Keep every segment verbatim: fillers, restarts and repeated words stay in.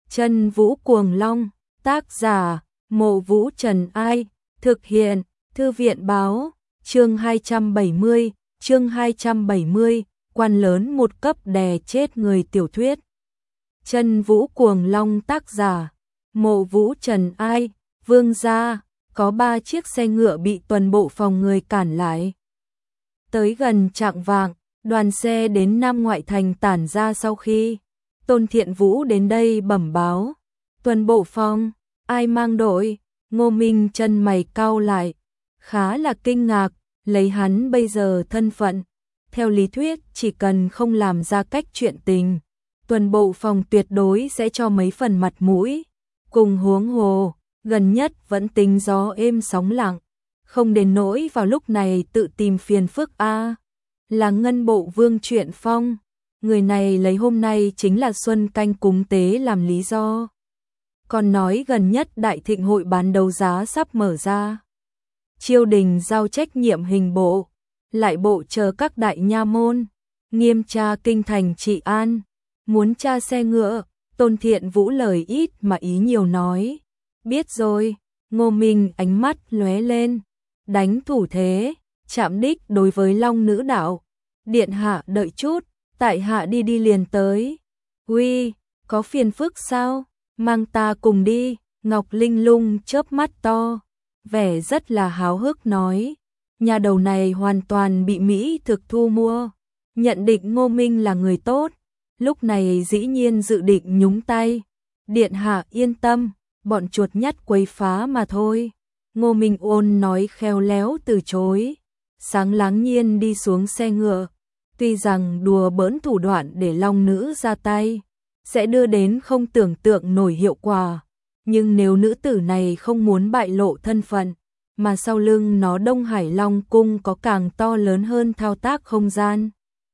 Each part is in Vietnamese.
Chân Vũ Cuồng Long, tác giả, Mộ Vũ Trần Ai, thực hiện, Thư viện Báo, chương hai trăm bảy mươi, chương hai trăm bảy mươi, quan lớn một cấp đè chết người tiểu thuyết. Chân Vũ Cuồng Long tác giả, Mộ Vũ Trần Ai, vương gia, có ba chiếc xe ngựa bị toàn bộ phòng người cản lại. Tới gần chạng vạng, đoàn xe đến Nam ngoại thành tản ra sau khi Tôn Thiện Vũ đến đây bẩm báo. Tuần bộ phòng, ai mang đội? Ngô Minh chân mày cau lại, khá là kinh ngạc, lấy hắn bây giờ thân phận. Theo lý thuyết chỉ cần không làm ra cách chuyện tình, tuần bộ phòng tuyệt đối sẽ cho mấy phần mặt mũi. Cùng huống hồ, gần nhất vẫn tính gió êm sóng lặng, không đến nỗi vào lúc này tự tìm phiền phức a. À, là Ngân Bộ Vương Truyện Phong, người này lấy hôm nay chính là Xuân Canh cúng tế làm lý do. Còn nói gần nhất đại thịnh hội bán đấu giá sắp mở ra. Triều đình giao trách nhiệm hình bộ, lại bộ chờ các đại nha môn, nghiêm tra kinh thành trị an, muốn tra xe ngựa. Tôn Thiện Vũ lời ít mà ý nhiều nói. Biết rồi. Ngô Minh ánh mắt lóe lên, đánh thủ thế, chạm đích đối với Long Nữ Đạo. Điện hạ đợi chút, tại hạ đi đi liền tới. Uy, có phiền phức sao? Mang ta cùng đi. Ngọc Linh Lung chớp mắt to, vẻ rất là háo hức nói. Nhà đầu này hoàn toàn bị Mỹ thực thu mua, nhận định Ngô Minh là người tốt, lúc này dĩ nhiên dự định nhúng tay. Điện hạ yên tâm, bọn chuột nhắt quấy phá mà thôi. Ngô Minh ôn nói khéo léo từ chối, sáng láng nhiên đi xuống xe ngựa. Tuy rằng đùa bỡn thủ đoạn để Long Nữ ra tay sẽ đưa đến không tưởng tượng nổi hiệu quả, nhưng nếu nữ tử này không muốn bại lộ thân phận, mà sau lưng nó Đông Hải Long Cung có càng to lớn hơn thao tác không gian,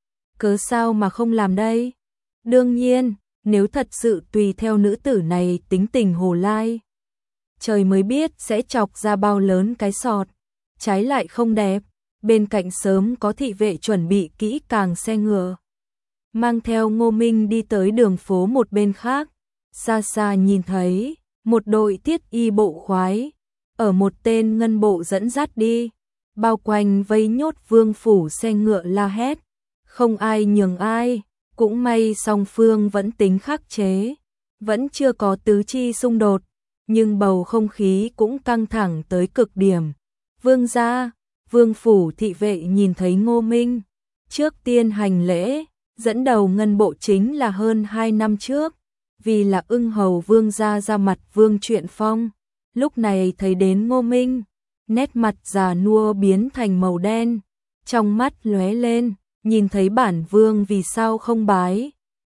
cớ sao mà không làm đây? Đương nhiên, nếu thật sự tùy theo nữ tử này tính tình hồ lai, trời mới biết sẽ chọc ra bao lớn cái sọt, trái lại không đẹp. Bên cạnh sớm có thị vệ chuẩn bị kỹ càng xe ngựa, mang theo Ngô Minh đi tới đường phố một bên khác. Xa xa nhìn thấy một đội thiết y bộ khoái ở một tên ngân bộ dẫn dắt đi, bao quanh vây nhốt vương phủ xe ngựa la hét, không ai nhường ai. Cũng may song phương vẫn tính khắc chế, vẫn chưa có tứ chi xung đột, nhưng bầu không khí cũng căng thẳng tới cực điểm. Vương gia, vương phủ thị vệ nhìn thấy Ngô Minh, trước tiên hành lễ. Dẫn đầu ngân bộ chính là hơn hai năm trước, vì là ưng hầu vương gia ra mặt Vương Truyện Phong. Lúc này thấy đến Ngô Minh, nét mặt già nua biến thành màu đen, trong mắt lóe lên. Nhìn thấy bản vương vì sao không bái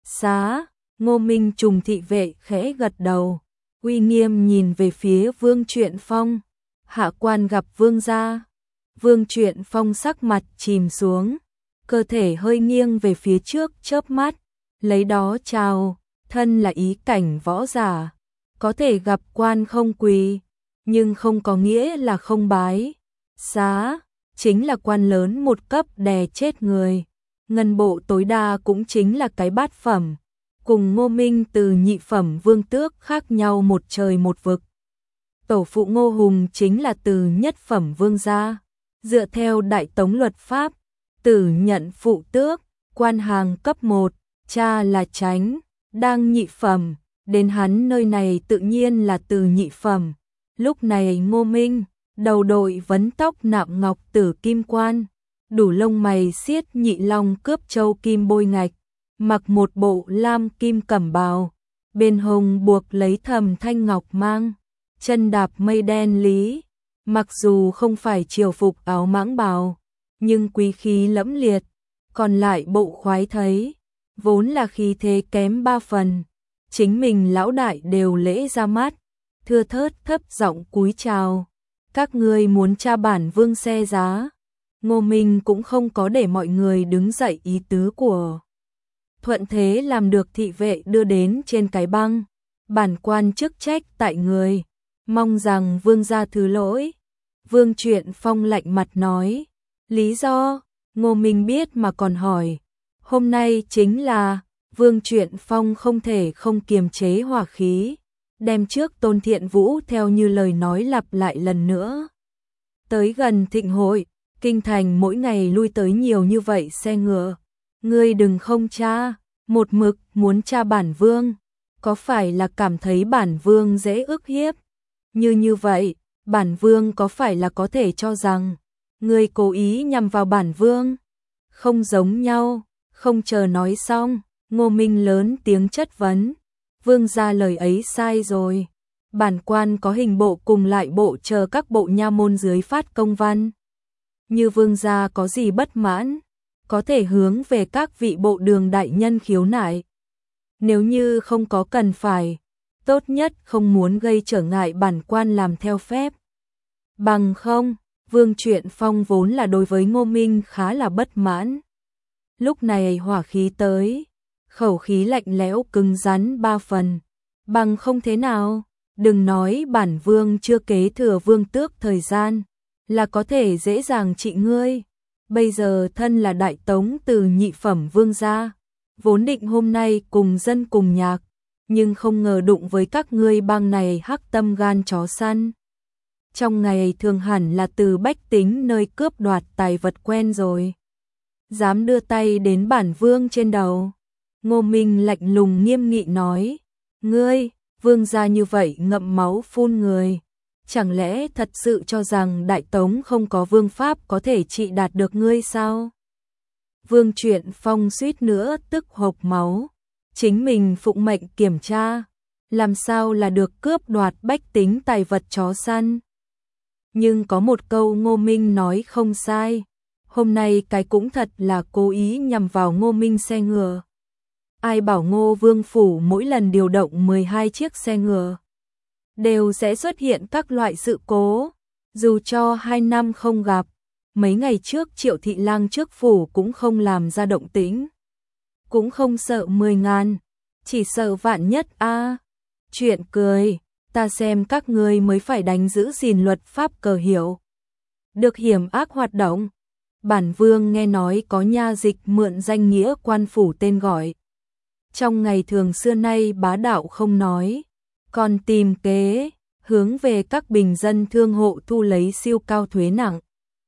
xá? Ngô Minh trùng thị vệ khẽ gật đầu, uy nghiêm nhìn về phía Vương Truyện Phong. Hạ quan gặp vương gia. Vương Truyện Phong sắc mặt chìm xuống, cơ thể hơi nghiêng về phía trước chớp mắt, lấy đó chào. Thân là ý cảnh võ giả, có thể gặp quan không quỳ, nhưng không có nghĩa là không bái xá. Chính là quan lớn một cấp đè chết người. Ngân bộ tối đa cũng chính là cái bát phẩm, cùng Ngô Minh từ nhị phẩm vương tước khác nhau một trời một vực. Tổ phụ Ngô Hùng chính là từ nhất phẩm vương gia, dựa theo đại tống luật pháp, tử nhận phụ tước, quan hàng cấp một, cha là chánh, đang nhị phẩm, đến hắn nơi này tự nhiên là từ nhị phẩm. Lúc này Ngô Minh, đầu đội vấn tóc nạm ngọc tử kim quan, đủ lông mày xiết nhị long cướp châu kim bôi ngạch, mặc một bộ lam kim cẩm bào, bên hông buộc lấy thầm thanh ngọc mang, chân đạp mây đen lý. Mặc dù không phải triều phục áo mãng bào, nhưng quý khí lẫm liệt. Còn lại bộ khoái thấy, vốn là khí thế kém ba phần, chính mình lão đại đều lễ ra mắt, thưa thớt thấp giọng cúi chào. Các ngươi muốn tra bản vương xe giá? Ngô Minh cũng không có để mọi người đứng dậy ý tứ của. Thuận thế làm được thị vệ đưa đến trên cái băng. Bản quan chức trách tại người, mong rằng vương gia thứ lỗi. Vương Truyện Phong lạnh mặt nói. Lý do? Ngô Minh biết mà còn hỏi. Hôm nay chính là Vương Truyện Phong không thể không kiềm chế hỏa khí, đem trước Tôn Thiện Vũ theo như lời nói lặp lại lần nữa. Tới gần thịnh hội, kinh thành mỗi ngày lui tới nhiều như vậy xe ngựa, ngươi đừng không tra, một mực muốn tra bản vương, có phải là cảm thấy bản vương dễ ức hiếp? Như như vậy, bản vương có phải là có thể cho rằng ngươi cố ý nhằm vào bản vương? Không giống nhau, không chờ nói xong, Ngô Minh lớn tiếng chất vấn. Vương gia lời ấy sai rồi. Bản quan có hình bộ cùng lại bộ chờ các bộ nha môn dưới phát công văn. Như vương gia có gì bất mãn, có thể hướng về các vị bộ đường đại nhân khiếu nại. Nếu như không có cần phải, tốt nhất không muốn gây trở ngại bản quan làm theo phép. Bằng không, Vương Truyện Phong vốn là đối với Ngô Minh khá là bất mãn. Lúc này hỏa khí tới, khẩu khí lạnh lẽo cứng rắn ba phần. Bằng không thế nào, đừng nói bản vương chưa kế thừa vương tước thời gian, là có thể dễ dàng trị ngươi. Bây giờ thân là đại tống từ nhị phẩm vương gia, vốn định hôm nay cùng dân cùng nhạc, nhưng không ngờ đụng với các ngươi bang này hắc tâm gan chó săn. Trong ngày thường hẳn là từ bách tính nơi cướp đoạt tài vật quen rồi. Dám đưa tay đến bản vương trên đầu. Ngô Minh lạnh lùng nghiêm nghị nói, ngươi, vương gia như vậy ngậm máu phun người. Chẳng lẽ thật sự cho rằng đại tống không có vương pháp có thể trị đạt được ngươi sao? Vương Truyện Phong suýt nữa tức hộc máu. Chính mình phụng mệnh kiểm tra, làm sao là được cướp đoạt bách tính tài vật chó săn. Nhưng có một câu Ngô Minh nói không sai, hôm nay cái cũng thật là cố ý nhằm vào Ngô Minh xe ngựa. Ai bảo Ngô Vương Phủ mỗi lần điều động mười hai chiếc xe ngựa, đều sẽ xuất hiện các loại sự cố, dù cho hai năm không gặp, mấy ngày trước Triệu Thị Lang trước phủ cũng không làm ra động tĩnh. Cũng không sợ mười ngàn, chỉ sợ vạn nhất a. À. Chuyện cười, ta xem các ngươi mới phải đánh giữ gìn luật pháp cờ hiệu. Được hiểm ác hoạt động, bản vương nghe nói có nha dịch mượn danh nghĩa quan phủ tên gọi. Trong ngày thường xưa nay bá đạo không nói, còn tìm kế, hướng về các bình dân thương hộ thu lấy siêu cao thuế nặng.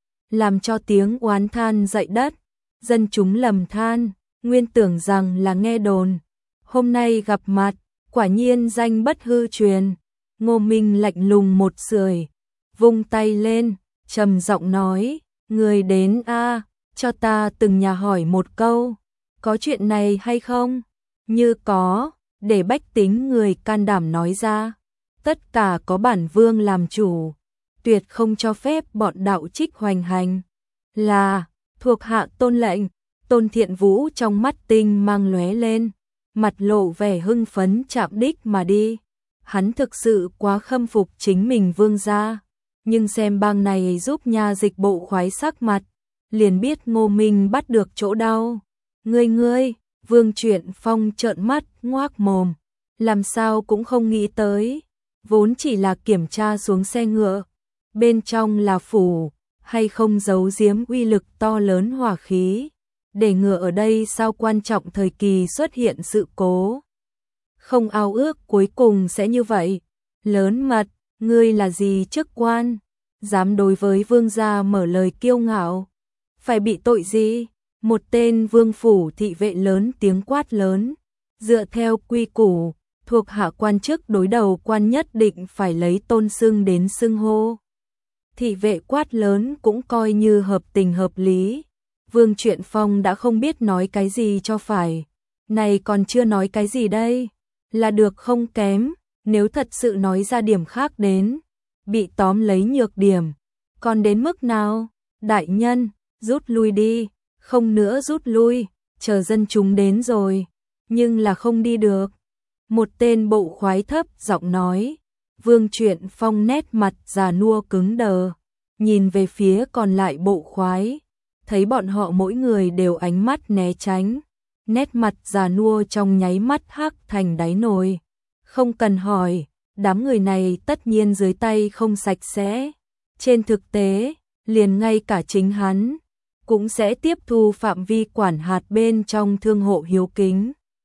Làm cho tiếng oán than dậy đất, dân chúng lầm than, nguyên tưởng rằng là nghe đồn. Hôm nay gặp mặt, quả nhiên danh bất hư truyền. Ngô Minh lạnh lùng một sưởi, vung tay lên, trầm giọng nói, người đến a, cho ta từng nhà hỏi một câu, có chuyện này hay không? Như có, để bách tính người can đảm nói ra, tất cả có bản vương làm chủ, tuyệt không cho phép bọn đạo trích hoành hành. Là, thuộc hạ tôn lệnh. Tôn Thiện Vũ trong mắt tinh mang lóe lên, mặt lộ vẻ hưng phấn chạm đích mà đi. Hắn thực sự quá khâm phục chính mình vương gia, nhưng xem bang này giúp nha dịch bộ khoái sắc mặt, liền biết Ngô Minh bắt được chỗ đau. Ngươi ngươi, Vương Truyện Phong trợn mắt ngoác mồm, làm sao cũng không nghĩ tới, vốn chỉ là kiểm tra xuống xe ngựa, bên trong là phủ, hay không giấu giếm uy lực to lớn hỏa khí. Để ngựa ở đây sao quan trọng thời kỳ xuất hiện sự cố. Không ao ước cuối cùng sẽ như vậy. Lớn mật, ngươi là gì chức quan? Dám đối với vương gia mở lời kiêu ngạo. Phải bị tội gì? Một tên vương phủ thị vệ lớn tiếng quát lớn. Dựa theo quy củ, thuộc hạ quan chức đối đầu quan nhất định phải lấy tôn xưng đến xưng hô. Thị vệ quát lớn cũng coi như hợp tình hợp lý. Vương Truyện Phong đã không biết nói cái gì cho phải. Này còn chưa nói cái gì đây? Là được không kém, nếu thật sự nói ra điểm khác đến, bị tóm lấy nhược điểm. Còn đến mức nào? Đại nhân, rút lui đi, không nữa rút lui, chờ dân chúng đến rồi, nhưng là không đi được. Một tên bộ khoái thấp giọng nói. Vương Truyện Phong nét mặt già nua cứng đờ, nhìn về phía còn lại bộ khoái, thấy bọn họ mỗi người đều ánh mắt né tránh, nét mặt già nua trong nháy mắt hắc thành đáy nồi. Không cần hỏi, đám người này tất nhiên dưới tay không sạch sẽ. Trên thực tế, liền ngay cả chính hắn cũng sẽ tiếp thu phạm vi quản hạt bên trong thương hộ hiếu kính.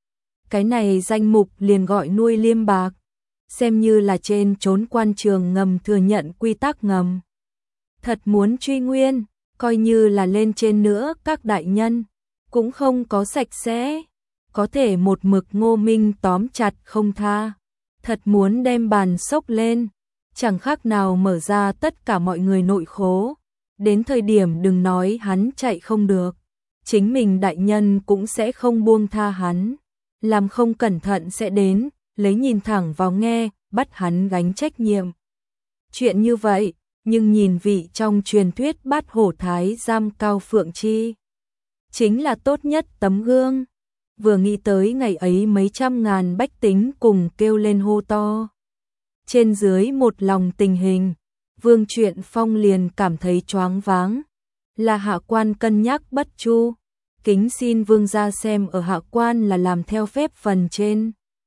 cái này danh mục liền gọi nuôi liêm bạc, xem như là trên trốn quan trường ngầm thừa nhận quy tắc ngầm. Thật muốn truy nguyên, coi như là lên trên nữa các đại nhân, cũng không có sạch sẽ, có thể một mực Ngô Minh tóm chặt không tha. Thật muốn đem bàn sốc lên, chẳng khác nào mở ra tất cả mọi người nội khố, đến thời điểm đừng nói hắn chạy không được, chính mình đại nhân cũng sẽ không buông tha hắn, làm không cẩn thận sẽ đến, lấy nhìn thẳng vào nghe, bắt hắn gánh trách nhiệm. Chuyện như vậy, nhưng nhìn vị trong truyền thuyết bát hổ thái giam Cao Phượng Chi, chính là tốt nhất tấm gương. Vừa nghĩ tới ngày ấy mấy trăm ngàn bách tính cùng kêu lên hô to. Trên dưới một lòng tình hình, Vương Truyện Phong liền cảm thấy choáng váng. Là hạ quan cân nhắc bất chu, kính xin vương gia xem ở hạ quan là làm theo phép phần trên.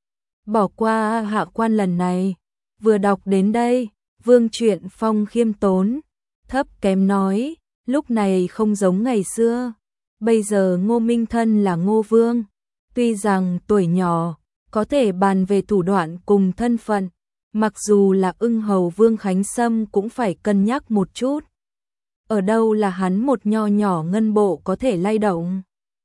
Bỏ qua hạ quan lần này, vừa đọc đến đây, Vương Truyện Phong khiêm tốn, thấp kém nói, lúc này không giống ngày xưa. Bây giờ Ngô Minh thân là Ngô Vương, tuy rằng tuổi nhỏ, có thể bàn về thủ đoạn cùng thân phận, mặc dù là ưng hầu Vương Khánh Sâm cũng phải cân nhắc một chút. Ở đâu là hắn một nho nhỏ ngân bộ có thể lay động.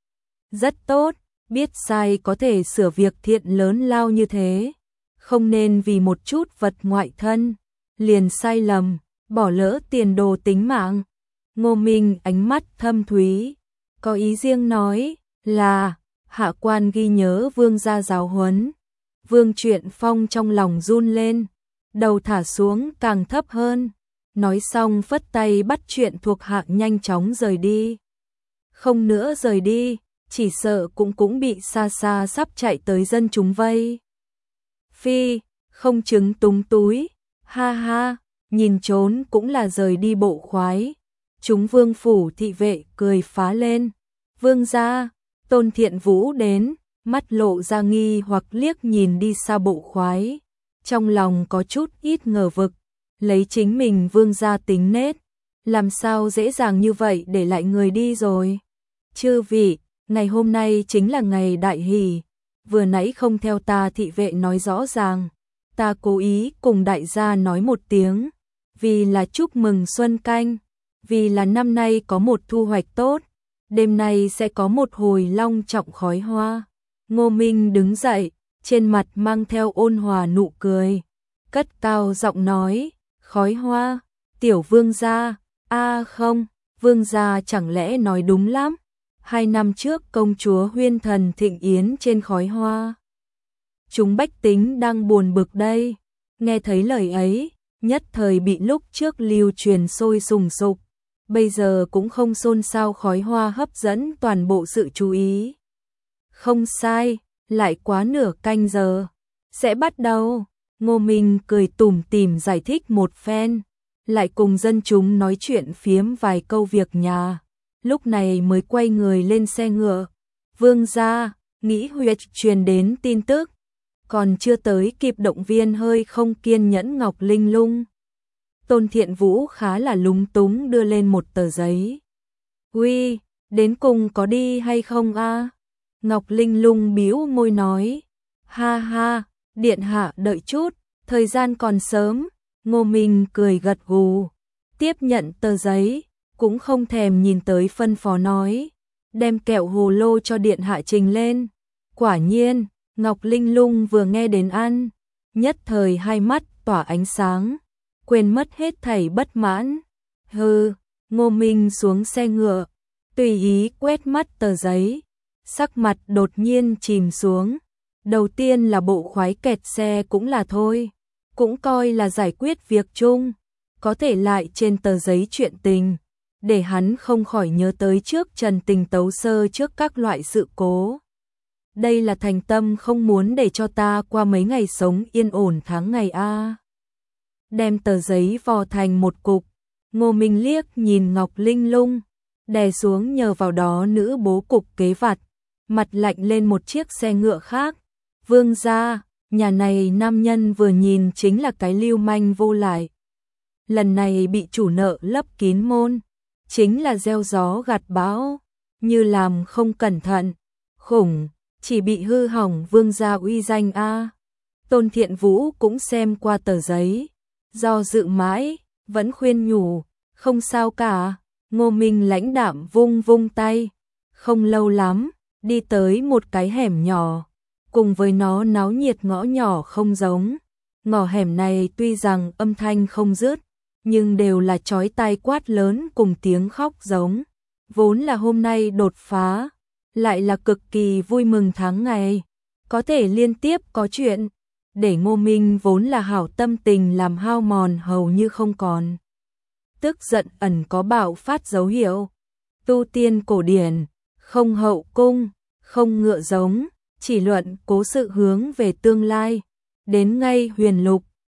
Rất tốt, biết sai có thể sửa việc thiện lớn lao như thế, không nên vì một chút vật ngoại thân, liền sai lầm, bỏ lỡ tiền đồ tính mạng. Ngô Minh ánh mắt thâm thúy, có ý riêng nói là hạ quan ghi nhớ vương gia giáo huấn. Vương Truyện Phong trong lòng run lên, đầu thả xuống càng thấp hơn, nói xong phất tay bắt chuyện thuộc hạ nhanh chóng rời đi. Không nữa rời đi, chỉ sợ cũng cũng bị xa xa sắp chạy tới dân chúng vây. Phi, không chứng túng túi, ha ha, nhìn trốn cũng là rời đi bộ khoái. Chúng Vương phủ thị vệ cười phá lên. Vương gia, Tôn Thiện Vũ đến, mắt lộ ra nghi hoặc liếc nhìn đi xa bộ khoái. Trong lòng có chút ít ngờ vực, lấy chính mình vương gia tính nết, làm sao dễ dàng như vậy để lại người đi rồi. Chư vị, ngày hôm nay chính là ngày đại hỷ, vừa nãy không theo ta thị vệ nói rõ ràng, ta cố ý cùng đại gia nói một tiếng, vì là chúc mừng Xuân Canh, vì là năm nay có một thu hoạch tốt, đêm nay sẽ có một hồi long trọng khói hoa. Ngô Minh đứng dậy, trên mặt mang theo ôn hòa nụ cười, cất cao giọng nói, khói hoa, tiểu vương gia, a không, vương gia chẳng lẽ nói đúng lắm, hai năm trước công chúa Huyên Thần thịnh yến trên khói hoa. Chúng bách tính đang buồn bực đây, nghe thấy lời ấy, nhất thời bị lúc trước lưu truyền sôi sùng sục, bây giờ cũng không xôn xao, khói hoa hấp dẫn toàn bộ sự chú ý. Không sai, lại quá nửa canh giờ, sẽ bắt đầu. Ngô Minh cười tủm tỉm giải thích một phen, lại cùng dân chúng nói chuyện phiếm vài câu việc nhà, lúc này mới quay người lên xe ngựa. Vương gia, nghĩ huyệt truyền đến tin tức, còn chưa tới kịp động viên hơi không kiên nhẫn Ngọc Linh Lung. Tôn Thiện Vũ khá là lúng túng đưa lên một tờ giấy. Uy, đến cùng có đi hay không a? Ngọc Linh Lung bĩu môi nói, ha ha, điện hạ đợi chút, thời gian còn sớm. Ngô Minh cười gật gù, tiếp nhận tờ giấy, cũng không thèm nhìn tới phân phó nói, đem kẹo hồ lô cho điện hạ trình lên. Quả nhiên, Ngọc Linh Lung vừa nghe đến ăn, nhất thời hai mắt tỏa ánh sáng, quên mất hết thảy bất mãn. Hừ, Ngô Minh xuống xe ngựa, tùy ý quét mắt tờ giấy, sắc mặt đột nhiên chìm xuống. Đầu tiên là bộ khoái kẹt xe cũng là thôi, cũng coi là giải quyết việc chung, có thể lại trên tờ giấy chuyện tình, để hắn không khỏi nhớ tới trước Trần Tình tấu sơ trước các loại sự cố. Đây là thành tâm không muốn để cho ta qua mấy ngày sống yên ổn tháng ngày a. Đem tờ giấy vò thành một cục, Ngô Minh liếc nhìn Ngọc Linh Lung, đè xuống nhờ vào đó nữ bố cục kế vặt, mặt lạnh lên một chiếc xe ngựa khác. Vương gia, nhà này nam nhân vừa nhìn chính là cái lưu manh vô lại. Lần này bị chủ nợ lấp kín môn, chính là gieo gió gặt bão, như làm không cẩn thận, khủng, chỉ bị hư hỏng vương gia uy danh a. Tôn Thiện Vũ cũng xem qua tờ giấy, do dự mãi, vẫn khuyên nhủ, không sao cả. Ngô Minh lãnh đạm vung vung tay, không lâu lắm, đi tới một cái hẻm nhỏ, cùng với nó náo nhiệt ngõ nhỏ không giống. Ngõ hẻm này tuy rằng âm thanh không dứt, nhưng đều là chói tai quát lớn cùng tiếng khóc giống. Vốn là hôm nay đột phá, lại là cực kỳ vui mừng tháng ngày, có thể liên tiếp có chuyện, để Ngô Minh vốn là hảo tâm tình làm hao mòn hầu như không còn. Tức giận ẩn có bạo phát dấu hiệu. Tu tiên cổ điển, không hậu cung, không ngựa giống, chỉ luận cố sự hướng về tương lai. Đến ngay huyền lục,